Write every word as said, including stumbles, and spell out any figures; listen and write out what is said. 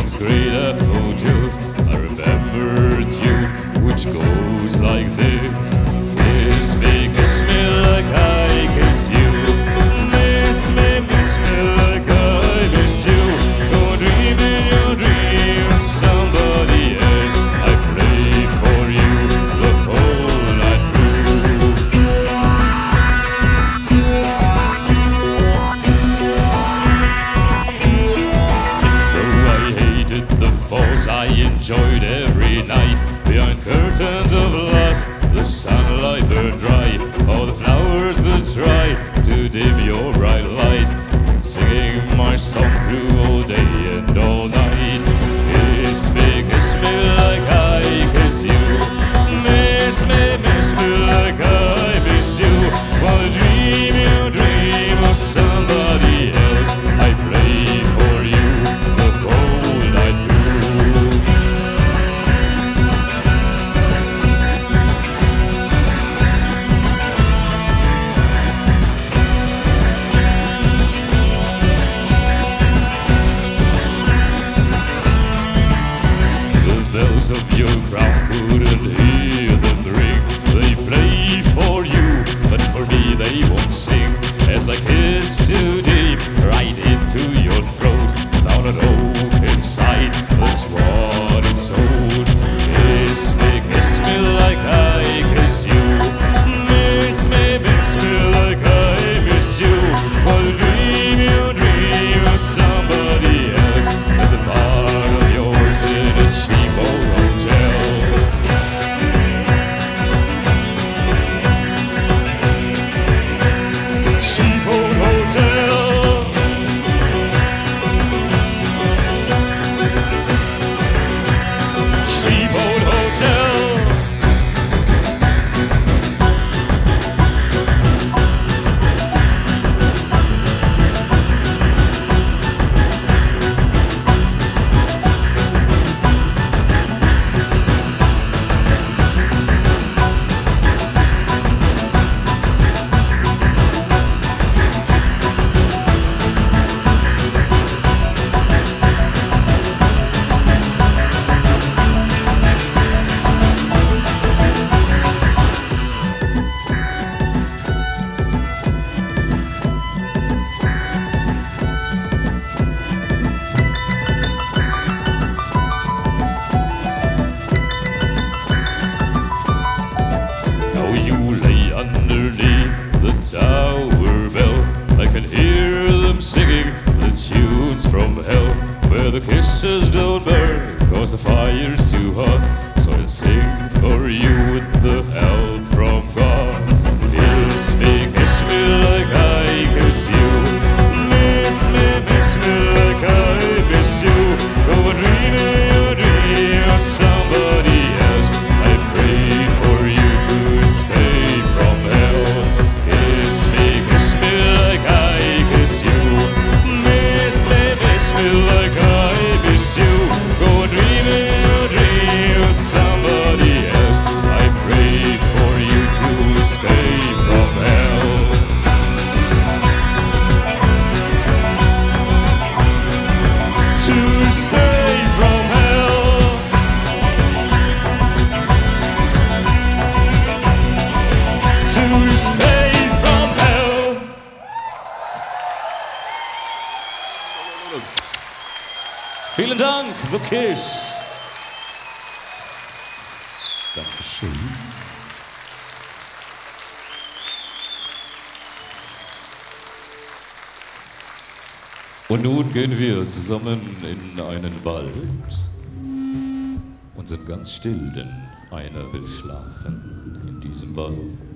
songs great daffodils. I remember a tune which goes like this. Kiss me, kiss me like I kiss you. Miss me, miss me like I miss you. Go dream in your dream of somebody else. I play for you the whole night through. Though I hated the falls, I enjoyed every night. Behind curtains of lust, the sunlight burned dry. All the flowers that try to dim your bright light, singing my song through all day and all night. Kiss me, kiss me like I kiss you. Miss me, miss me like I miss you. While dream you dream of somebody else, I play for you the whole night through. Bells of your crown couldn't hear them ring. They play for you, but for me they won't sing. As I kiss too deep, right into your throat, found an oak inside, that's what it's told. Kiss me, kiss me like I kiss you. Miss me, miss me like I miss you. While dream you dream of somebody else, at the part of yours in a cheap old hotel. Cheap old hotel. Cheap old hotel. Underneath the tower bell, I can hear them singing the tunes from hell, where the kisses don't burn, cause the fire's too hot. So I sing for you with the help from God. Kiss me, kiss me like I kiss you. Miss me, miss me like I miss you. Go and dream in your dream of somebody else. I pray for you to escape from hell. Kiss me, kiss me like I kiss you. Miss me, miss me like I miss you. Go and dream in your dream of somebody else. I pray for you to escape from hell. To escape from hell. To escape from hell. Vielen Dank, The Kiss. Dankeschön. Und nun gehen wir zusammen in einen Wald und sind ganz still, denn einer will schlafen in diesem Wald.